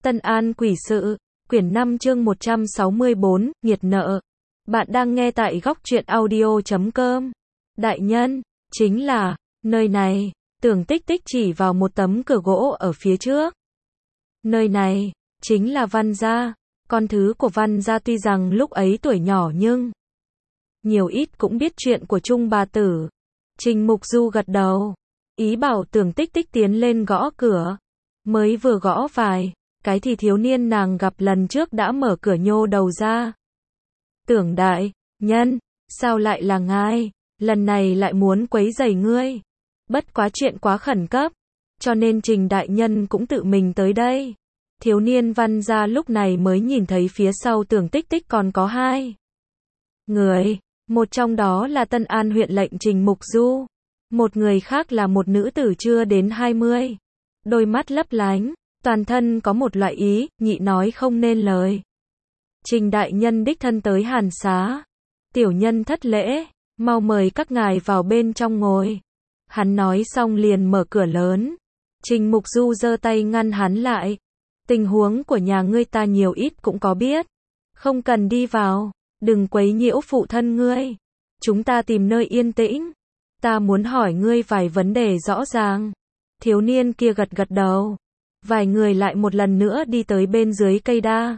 Tân An Quỷ Sự, quyển 5 chương 164, nghiệt nợ. Bạn đang nghe tại góc truyện audio.com. Đại nhân, chính là, nơi này, Tưởng Tích Tích chỉ vào một tấm cửa gỗ ở phía trước. Nơi này, chính là Văn gia. Con thứ của Văn gia tuy rằng lúc ấy tuổi nhỏ nhưng nhiều ít cũng biết chuyện của Trung bà tử. Trình Mục Du gật đầu, ý bảo Tưởng Tích Tích tiến lên gõ cửa. Mới vừa gõ vài cái thì thiếu niên nàng gặp lần trước đã mở cửa nhô đầu ra. Tưởng đại nhân, sao lại là ngài, lần này lại muốn quấy rầy ngươi. Bất quá chuyện quá khẩn cấp, cho nên Trình đại nhân cũng tự mình tới đây. Thiếu niên Văn gia lúc này mới nhìn thấy phía sau Tưởng Tích Tích còn có hai người, một trong đó là Tân An huyện lệnh Trình Mục Du, một người khác là một nữ tử chưa đến 20, đôi mắt lấp lánh, toàn thân có một loại ý nhị nói không nên lời. Trình đại nhân đích thân tới Hàn xá, tiểu nhân thất lễ, mau mời các ngài vào bên trong ngồi. Hắn nói xong liền mở cửa lớn. Trình Mục Du giơ tay ngăn hắn lại. Tình huống của nhà ngươi ta nhiều ít cũng có biết, không cần đi vào, đừng quấy nhiễu phụ thân ngươi. Chúng ta tìm nơi yên tĩnh, ta muốn hỏi ngươi vài vấn đề rõ ràng. Thiếu niên kia gật gật đầu. Vài người lại một lần nữa đi tới bên dưới cây đa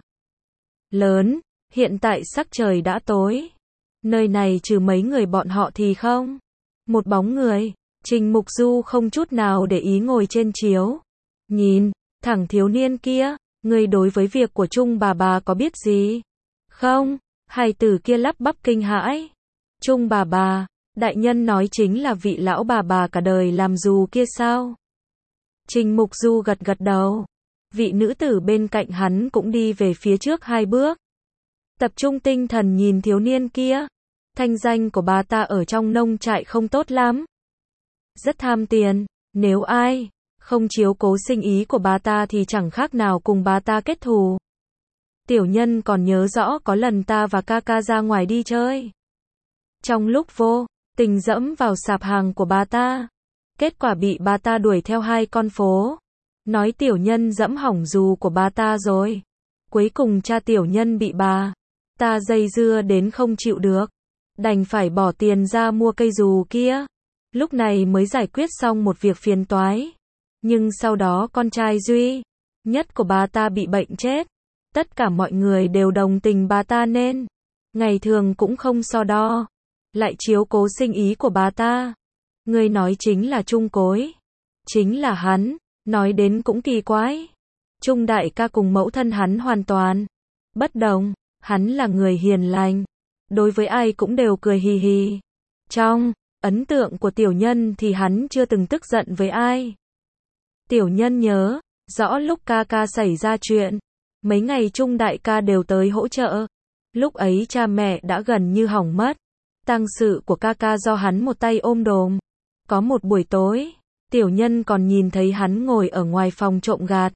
lớn. Hiện tại sắc trời đã tối, nơi này trừ mấy người bọn họ thì không một bóng người. Trình Mục Du không chút nào để ý ngồi trên chiếu, nhìn thẳng thiếu niên kia. Ngươi đối với việc của Trung bà có biết gì không? Hài tử kia lắp bắp kinh hãi. Trung bà, đại nhân nói chính là vị lão bà cả đời làm dù kia sao? Trình Mục Du gật gật đầu. Vị nữ tử bên cạnh hắn cũng đi về phía trước hai bước, tập trung tinh thần nhìn thiếu niên kia. Thanh danh của bà ta ở trong nông trại không tốt lắm, rất tham tiền, nếu ai không chiếu cố sinh ý của bà ta thì chẳng khác nào cùng bà ta kết thù. Tiểu nhân còn nhớ rõ có lần ta và ca ca ra ngoài đi chơi, trong lúc vô tình dẫm vào sạp hàng của bà ta, kết quả bị bà ta đuổi theo hai con phố, nói tiểu nhân dẫm hỏng dù của bà ta rồi. Cuối cùng cha tiểu nhân bị bà ta dây dưa đến không chịu được, đành phải bỏ tiền ra mua cây dù kia. Lúc này mới giải quyết xong một việc phiền toái. Nhưng sau đó con trai duy nhất của bà ta bị bệnh chết. Tất cả mọi người đều đồng tình bà ta nên ngày thường cũng không so đo, lại chiếu cố sinh ý của bà ta. Người nói chính là Trung Cối. Chính là hắn. Nói đến cũng kỳ quái. Trung đại ca cùng mẫu thân hắn hoàn toàn bất đồng. Hắn là người hiền lành, đối với ai cũng đều cười hì hì. Trong ấn tượng của tiểu nhân thì hắn chưa từng tức giận với ai. Tiểu nhân nhớ rõ lúc ca ca xảy ra chuyện, mấy ngày Trung đại ca đều tới hỗ trợ. Lúc ấy cha mẹ đã gần như hỏng mất. Tang sự của ca ca do hắn một tay ôm đồm. Có một buổi tối, tiểu nhân còn nhìn thấy hắn ngồi ở ngoài phòng trộm gạt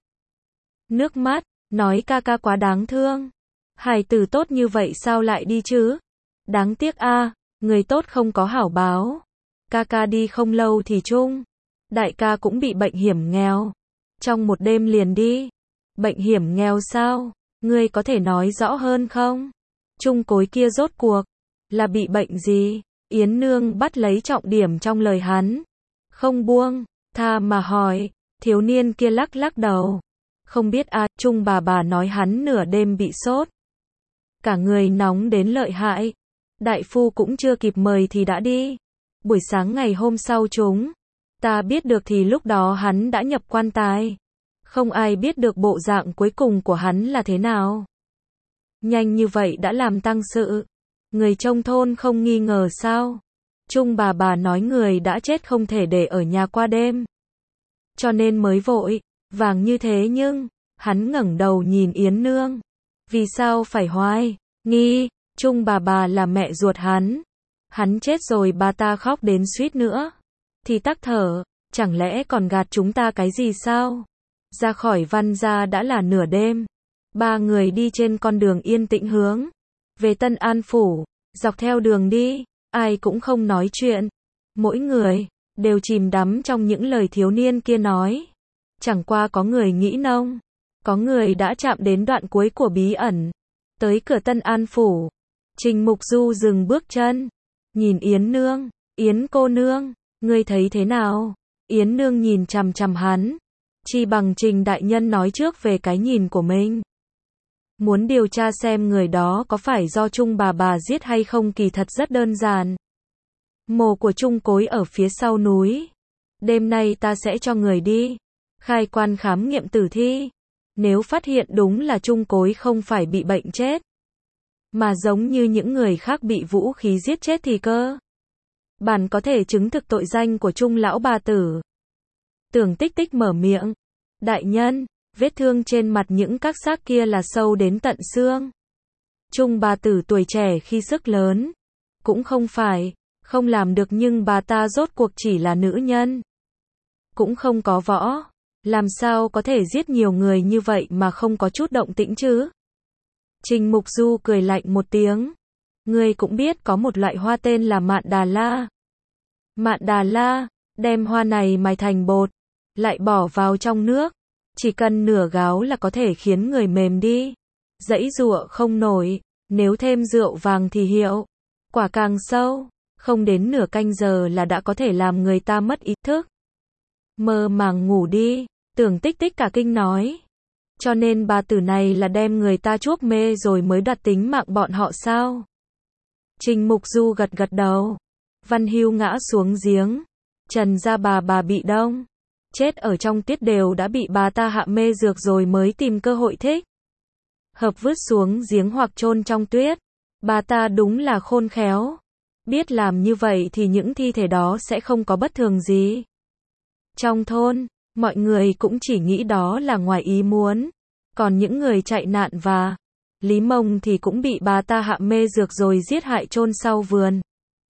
nước mắt, nói ca ca quá đáng thương. Hài tử tốt như vậy sao lại đi chứ? Đáng tiếc a, người tốt không có hảo báo. Ca ca đi không lâu thì Trung đại ca cũng bị bệnh hiểm nghèo. Trong một đêm liền đi. Bệnh hiểm nghèo sao? Ngươi có thể nói rõ hơn không? Trung Cối kia rốt cuộc là bị bệnh gì? Yến Nương bắt lấy trọng điểm trong lời hắn, không buông tha mà hỏi. Thiếu niên kia lắc lắc đầu. Không biết a. Trung bà nói hắn nửa đêm bị sốt, cả người nóng đến lợi hại. Đại phu cũng chưa kịp mời thì đã đi. Buổi sáng ngày hôm sau chúng ta biết được thì lúc đó hắn đã nhập quan tài. Không ai biết được bộ dạng cuối cùng của hắn là thế nào. Nhanh như vậy đã làm tang sự. Người trong thôn không nghi ngờ sao? Trung bà nói người đã chết không thể để ở nhà qua đêm, cho nên mới vội vàng như thế. Nhưng hắn ngẩng đầu nhìn Yến Nương. Vì sao phải hoài nghi Trung bà là mẹ ruột hắn? Hắn chết rồi bà ta khóc đến suýt nữa thì tắc thở. Chẳng lẽ còn gạt chúng ta cái gì sao? Ra khỏi Văn gia đã là nửa đêm. Ba người đi trên con đường yên tĩnh hướng về Tân An phủ. Dọc theo đường đi, ai cũng không nói chuyện. Mỗi người đều chìm đắm trong những lời thiếu niên kia nói. Chẳng qua có người nghĩ nông Có người đã chạm đến đoạn cuối của bí ẩn. Tới cửa Tân An Phủ. Trình Mục Du dừng bước chân. Nhìn Yến Nương. Yến cô nương, ngươi thấy thế nào? Yến Nương nhìn chằm chằm hắn. Chi bằng Trình đại nhân nói trước về cái nhìn của mình. Muốn điều tra xem người đó có phải do Trung bà giết hay không kỳ thật rất đơn giản. Mồ của Trung Cối ở phía sau núi. Đêm nay ta sẽ cho người đi. Khai quan khám nghiệm tử thi. Nếu phát hiện đúng là Trung Cối không phải bị bệnh chết. Mà giống như những người khác bị vũ khí giết chết thì cơ. Bản có thể chứng thực tội danh của Trung lão bà tử. Tưởng Tích Tích mở miệng. Đại nhân, vết thương trên mặt những các xác kia là sâu đến tận xương. Trung bà tử tuổi trẻ khi sức lớn. Cũng không phải, không làm được nhưng bà ta rốt cuộc chỉ là nữ nhân. Cũng không có võ. Làm sao có thể giết nhiều người như vậy mà không có chút động tĩnh chứ? Trình Mục Du cười lạnh một tiếng. Ngươi cũng biết có một loại hoa tên là mạn đà la. Mạn đà la, đem hoa này mài thành bột, lại bỏ vào trong nước. Chỉ cần nửa gáo là có thể khiến người mềm đi. Giãy giụa không nổi, nếu thêm rượu vàng thì hiệu quả càng sâu. Không đến nửa canh giờ là đã có thể làm người ta mất ý thức. Mơ màng ngủ đi, Tưởng Tích Tích cả kinh nói. Cho nên bà tử này là đem người ta chuốc mê rồi mới đoạt tính mạng bọn họ sao? Trình Mục Du gật gật đầu. Văn Hưu ngã xuống giếng. Trần gia bà bị đông. Chết ở trong tiết đều đã bị bà ta hạ mê dược rồi mới tìm cơ hội thích hợp vứt xuống giếng hoặc chôn trong tuyết. Bà ta đúng là khôn khéo. Biết làm như vậy thì những thi thể đó sẽ không có bất thường gì. Trong thôn, mọi người cũng chỉ nghĩ đó là ngoài ý muốn. Còn những người chạy nạn và Lý Mông thì cũng bị bà ta hạ mê dược rồi giết hại chôn sau vườn.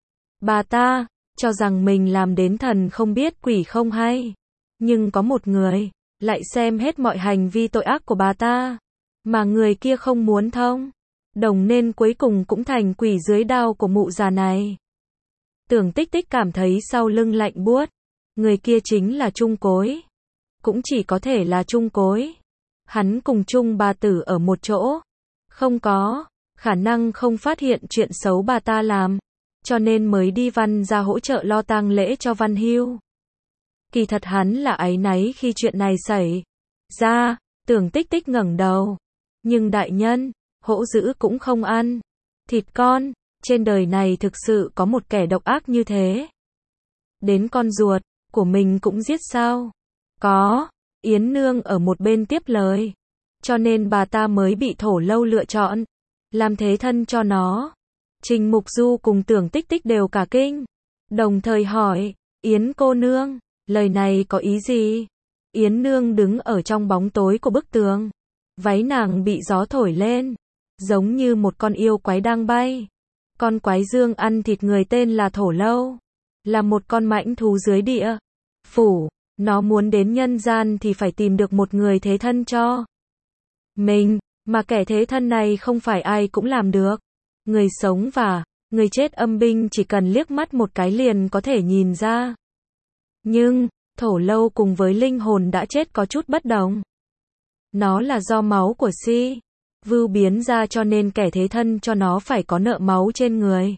Bà ta cho rằng mình làm đến thần không biết quỷ không hay. Nhưng có một người lại xem hết mọi hành vi tội ác của bà ta. Mà người kia không muốn thông đồng nên cuối cùng cũng thành quỷ dưới đao của mụ già này. Tưởng Tích Tích cảm thấy sau lưng lạnh buốt. Người kia chính là Trung Cối. Cũng chỉ có thể là Trung Cối. Hắn cùng Trung bà tử ở một chỗ. Không có khả năng không phát hiện chuyện xấu bà ta làm. Cho nên mới đi Văn ra hỗ trợ lo tang lễ cho Văn Hưu. Kỳ thật hắn là áy náy khi chuyện này xảy ra. Tưởng Tích Tích ngẩng đầu. Nhưng đại nhân, hổ dữ cũng không ăn thịt con. Trên đời này thực sự có một kẻ độc ác như thế. Đến con ruột của mình cũng giết sao? Có. Yến Nương ở một bên tiếp lời. Cho nên bà ta mới bị Thổ Lâu lựa chọn làm thế thân cho nó. Trình Mục Du cùng Tưởng Tích Tích đều cả kinh. Đồng thời hỏi, Yến cô nương, lời này có ý gì? Yến Nương đứng ở trong bóng tối của bức tường. Váy nàng bị gió thổi lên. Giống như một con yêu quái đang bay. Con quái dương ăn thịt người tên là Thổ Lâu. Là một con mãnh thú dưới địa phủ. Nó muốn đến nhân gian thì phải tìm được một người thế thân cho mình. Mà kẻ thế thân này không phải ai cũng làm được. Người sống và người chết âm binh chỉ cần liếc mắt một cái liền có thể nhìn ra. Nhưng, Thổ Lâu cùng với linh hồn đã chết có chút bất đồng. Nó là do máu của Si Vưu biến ra cho nên kẻ thế thân cho nó phải có nợ máu trên người.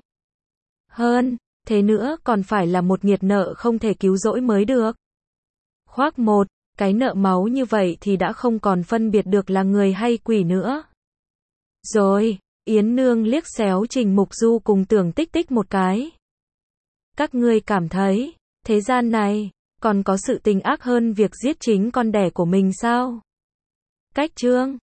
Hơn thế nữa còn phải là một nghiệt nợ không thể cứu rỗi mới được. Khoác một cái nợ máu như vậy thì đã không còn phân biệt được là người hay quỷ nữa. Rồi, Yến Nương liếc xéo Trình Mục Du cùng Tưởng Tích Tích một cái. Các ngươi cảm thấy, thế gian này, còn có sự tình ác hơn việc giết chính con đẻ của mình sao? Cách chương